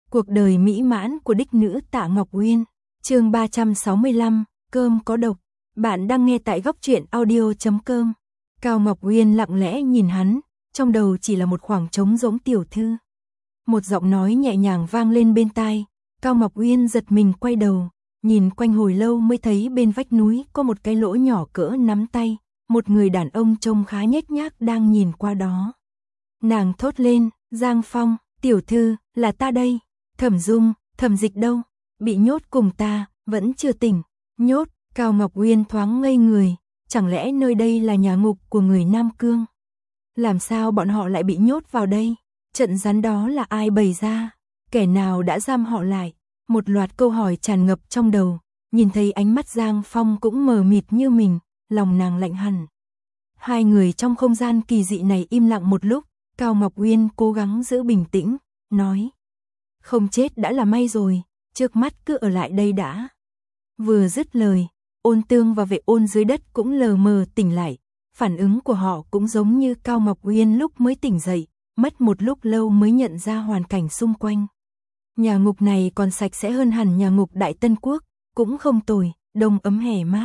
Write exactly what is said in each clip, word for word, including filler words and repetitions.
Cuộc đời mỹ mãn của đích nữ Tạ Ngọc Uyên, chương ba trăm sáu mươi lăm, cơm có độc. Bạn đang nghe tại góc truyện audio chấm com. Cao Ngọc Uyên lặng lẽ nhìn hắn, trong đầu chỉ là một khoảng trống rỗng. Tiểu thư. Một giọng nói nhẹ nhàng vang lên bên tai, Cao Ngọc Uyên giật mình quay đầu, nhìn quanh hồi lâu mới thấy bên vách núi có một cái lỗ nhỏ cỡ nắm tay, một người đàn ông trông khá nhếch nhác đang nhìn qua đó. Nàng thốt lên, Giang Phong, tiểu thư, là ta đây. Thẩm Dung, Thẩm Dịch đâu? Bị nhốt cùng ta, vẫn chưa tỉnh. Nhốt, Cao Ngọc Uyên thoáng ngây người, chẳng lẽ nơi đây là nhà ngục của người Nam Cương? Làm sao bọn họ lại bị nhốt vào đây? Trận rắn đó là ai bày ra? Kẻ nào đã giam họ lại? Một loạt câu hỏi tràn ngập trong đầu, nhìn thấy ánh mắt Giang Phong cũng mờ mịt như mình, lòng nàng lạnh hẳn. Hai người trong không gian kỳ dị này im lặng một lúc, Cao Ngọc Uyên cố gắng giữ bình tĩnh, nói. Không chết đã là may rồi, trước mắt cứ ở lại đây đã. Vừa dứt lời, Ôn Tương và Vệ Ôn dưới đất cũng lờ mờ tỉnh lại, phản ứng của họ cũng giống như Cao Ngọc Uyên lúc mới tỉnh dậy, mất một lúc lâu mới nhận ra hoàn cảnh xung quanh. Nhà ngục này còn sạch sẽ hơn hẳn nhà ngục Đại Tân Quốc, cũng không tồi, đông ấm hè mát.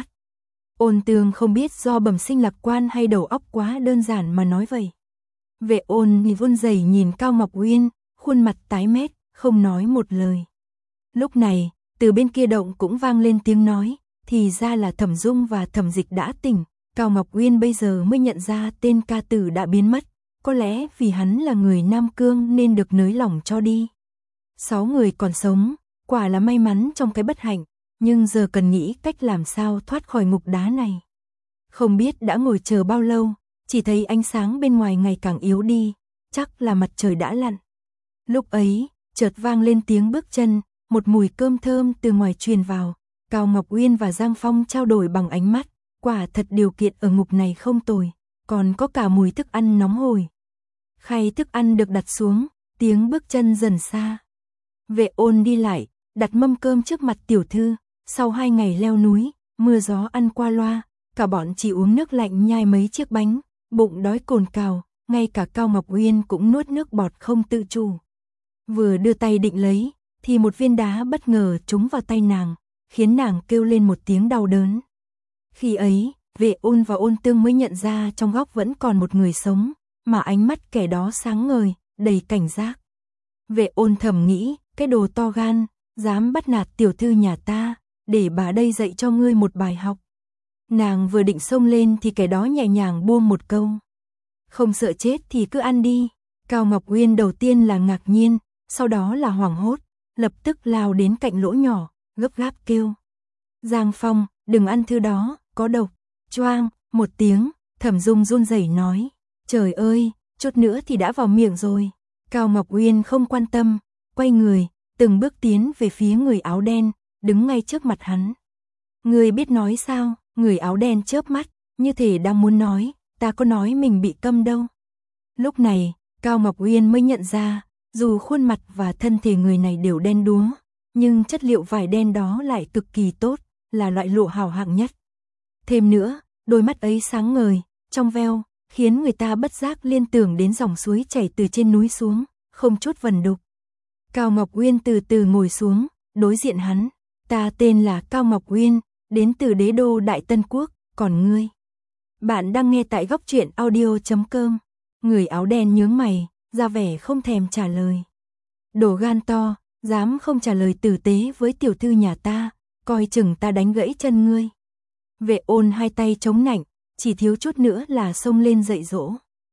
Ôn Tương không biết do bẩm sinh lạc quan hay đầu óc quá đơn giản mà nói vậy. Vệ Ôn thì run rẩy nhìn Cao Ngọc Uyên, khuôn mặt tái mét, không nói một lời. Lúc này, từ bên kia động cũng vang lên tiếng nói, thì ra là Thẩm Dung và Thẩm Dịch đã tỉnh. Cao Ngọc Uyên bây giờ mới nhận ra tên ca tử đã biến mất, có lẽ vì hắn là người Nam Cương nên được nới lỏng cho đi. Sáu người còn sống, quả là may mắn trong cái bất hạnh, nhưng giờ cần nghĩ cách làm sao thoát khỏi ngục đá này. Không biết đã ngồi chờ bao lâu, chỉ thấy ánh sáng bên ngoài ngày càng yếu đi, chắc là mặt trời đã lặn. Lúc ấy, chợt vang lên tiếng bước chân, một mùi cơm thơm từ ngoài truyền vào. Cao Ngọc Uyên và Giang Phong trao đổi bằng ánh mắt, quả thật điều kiện ở ngục này không tồi, còn có cả mùi thức ăn nóng hổi. Khay thức ăn được đặt xuống, tiếng bước chân dần xa. Vệ Ôn đi lại, đặt mâm cơm trước mặt tiểu thư, sau hai ngày leo núi, mưa gió ăn qua loa, cả bọn chỉ uống nước lạnh nhai mấy chiếc bánh, bụng đói cồn cào, ngay cả Cao Ngọc Uyên cũng nuốt nước bọt không tự chủ. Vừa đưa tay định lấy, thì một viên đá bất ngờ trúng vào tay nàng, khiến nàng kêu lên một tiếng đau đớn. Khi ấy, Vệ Ôn và Ôn Tương mới nhận ra trong góc vẫn còn một người sống, mà ánh mắt kẻ đó sáng ngời, đầy cảnh giác. Vệ Ôn thầm nghĩ, cái đồ to gan, dám bắt nạt tiểu thư nhà ta, để bà đây dạy cho ngươi một bài học. Nàng vừa định xông lên thì kẻ đó nhẹ nhàng buông một câu. Không sợ chết thì cứ ăn đi. Cao Ngọc Uyên đầu tiên là ngạc nhiên, sau đó là hoảng hốt, lập tức lao đến cạnh lỗ nhỏ, gấp gáp kêu. Giang Phong, đừng ăn thứ đó, có độc. Choang, một tiếng, Thẩm Dung run rẩy nói. Trời ơi, chút nữa thì đã vào miệng rồi. Cao Ngọc Uyên không quan tâm, quay người, từng bước tiến về phía người áo đen, đứng ngay trước mặt hắn. Người biết nói sao? Người áo đen chớp mắt, như thể đang muốn nói, ta có nói mình bị câm đâu. Lúc này, Cao Ngọc Uyên mới nhận ra, dù khuôn mặt và thân thể người này đều đen đúa, nhưng chất liệu vải đen đó lại cực kỳ tốt, là loại lụa hảo hạng nhất. Thêm nữa, đôi mắt ấy sáng ngời, trong veo, khiến người ta bất giác liên tưởng đến dòng suối chảy từ trên núi xuống, không chút vần đục. Cao Ngọc Uyên từ từ ngồi xuống, đối diện hắn. Ta tên là Cao Ngọc Uyên, đến từ đế đô Đại Tân Quốc, còn ngươi? Bạn đang nghe tại góc truyện audio chấm com. Người áo đen nhướng mày, ra vẻ không thèm trả lời. Đồ gan to, dám không trả lời tử tế với tiểu thư nhà ta, coi chừng ta đánh gãy chân ngươi. Vệ Ôn hai tay chống nạnh, chỉ thiếu chút nữa là xông lên dạy dỗ.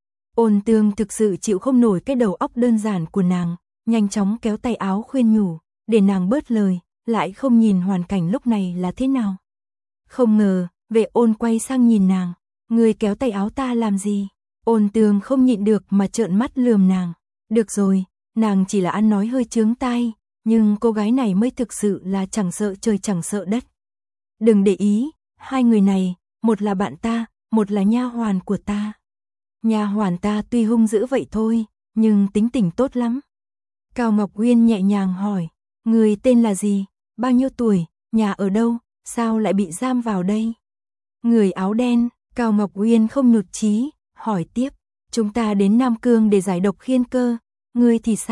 Ôn Tương thực sự chịu không nổi cái đầu óc đơn giản của nàng, nhanh chóng kéo tay áo khuyên nhủ, để nàng bớt lời, lại không nhìn hoàn cảnh lúc này là thế nào. Không ngờ, Vệ Ôn quay sang nhìn nàng, ngươi kéo tay áo ta làm gì? Ôn Tương không nhịn được mà trợn mắt lườm nàng. Được rồi, nàng chỉ là ăn nói hơi chướng tai, nhưng cô gái này mới thực sự là chẳng sợ trời chẳng sợ đất. Đừng để ý, hai người này, một là bạn ta, một là nha hoàn của ta. Nha hoàn ta tuy hung dữ vậy thôi, nhưng tính tình tốt lắm. Cao Ngọc Uyên nhẹ nhàng hỏi, người tên là gì, bao nhiêu tuổi, nhà ở đâu, sao lại bị giam vào đây? Người áo đen, Cao Ngọc Uyên không nhụt chí, hỏi tiếp, chúng ta đến Nam Cương để giải độc khiên cơ, ngươi thì sao,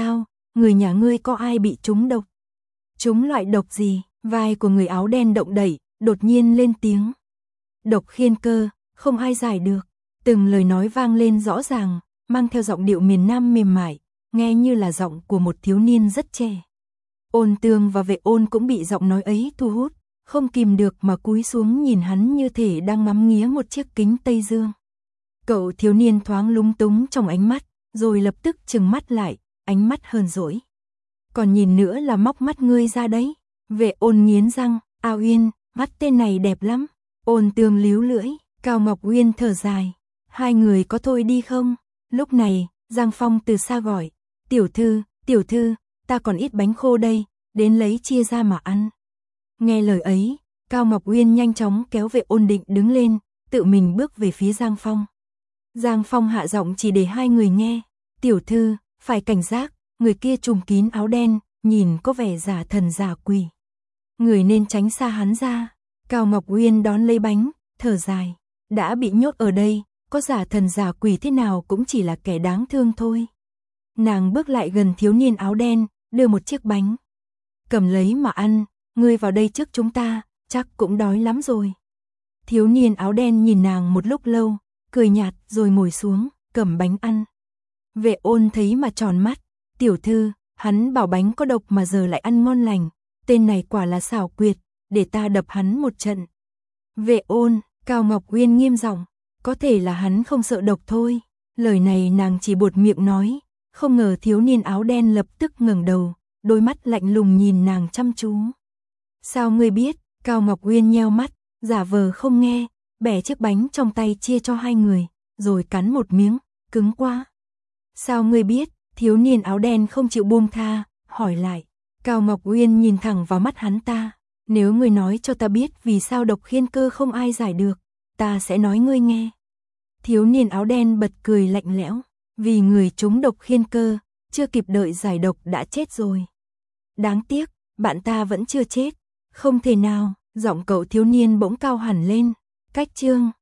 người nhà ngươi có ai bị trúng độc? Trúng loại độc gì? Vai của người áo đen động đẩy, đột nhiên lên tiếng. Độc khiên cơ, không ai giải được. Từng lời nói vang lên rõ ràng, mang theo giọng điệu miền Nam mềm mại, nghe như là giọng của một thiếu niên rất trẻ. Ôn Tường và Vệ Ôn cũng bị giọng nói ấy thu hút, không kìm được mà cúi xuống nhìn hắn như thể đang ngắm nghía một chiếc kính Tây Dương. Cậu thiếu niên thoáng lúng túng trong ánh mắt, rồi lập tức trừng mắt lại, ánh mắt hờn dỗi. Còn nhìn nữa là móc mắt ngươi ra đấy. Vệ Ôn nghiến răng, A Uyên, mắt tên này đẹp lắm. Ôn Tường líu lưỡi, Cao Ngọc Uyên thở dài. Hai người có thôi đi không? Lúc này, Giang Phong từ xa gọi. Tiểu thư, tiểu thư, ta còn ít bánh khô đây, đến lấy chia ra mà ăn. Nghe lời ấy, Cao Ngọc Uyên nhanh chóng kéo Vệ Ôn định đứng lên, tự mình bước về phía Giang Phong. Giang Phong hạ giọng chỉ để hai người nghe. Tiểu thư, phải cảnh giác, người kia trùm kín áo đen, nhìn có vẻ giả thần giả quỷ. Người nên tránh xa hắn ra. Cao Ngọc Uyên đón lấy bánh, thở dài. Đã bị nhốt ở đây, có giả thần giả quỷ thế nào cũng chỉ là kẻ đáng thương thôi. Nàng bước lại gần thiếu niên áo đen, đưa một chiếc bánh. Cầm lấy mà ăn, ngươi vào đây trước chúng ta, chắc cũng đói lắm rồi. Thiếu niên áo đen nhìn nàng một lúc lâu, cười nhạt rồi ngồi xuống, cầm bánh ăn. Vệ Ôn thấy mà tròn mắt. Tiểu thư, hắn bảo bánh có độc mà giờ lại ăn ngon lành. Tên này quả là xảo quyệt, để ta đập hắn một trận. Vệ Ôn, Cao Ngọc Uyên nghiêm giọng, có thể là hắn không sợ độc thôi. Lời này nàng chỉ buột miệng nói, không ngờ thiếu niên áo đen lập tức ngẩng đầu, đôi mắt lạnh lùng nhìn nàng chăm chú. Sao ngươi biết? Cao Ngọc Uyên nheo mắt, giả vờ không nghe, bẻ chiếc bánh trong tay chia cho hai người, rồi cắn một miếng, cứng quá. Sao ngươi biết? Thiếu niên áo đen không chịu buông tha, hỏi lại. Cao Ngọc Uyên nhìn thẳng vào mắt hắn ta. Nếu ngươi nói cho ta biết vì sao độc khiên cơ không ai giải được, ta sẽ nói ngươi nghe. Thiếu niên áo đen bật cười lạnh lẽo. Vì người trúng độc khiên cơ, chưa kịp đợi giải độc đã chết rồi. Đáng tiếc, bạn ta vẫn chưa chết. Không thể nào, giọng cậu thiếu niên bỗng cao hẳn lên. Cách chương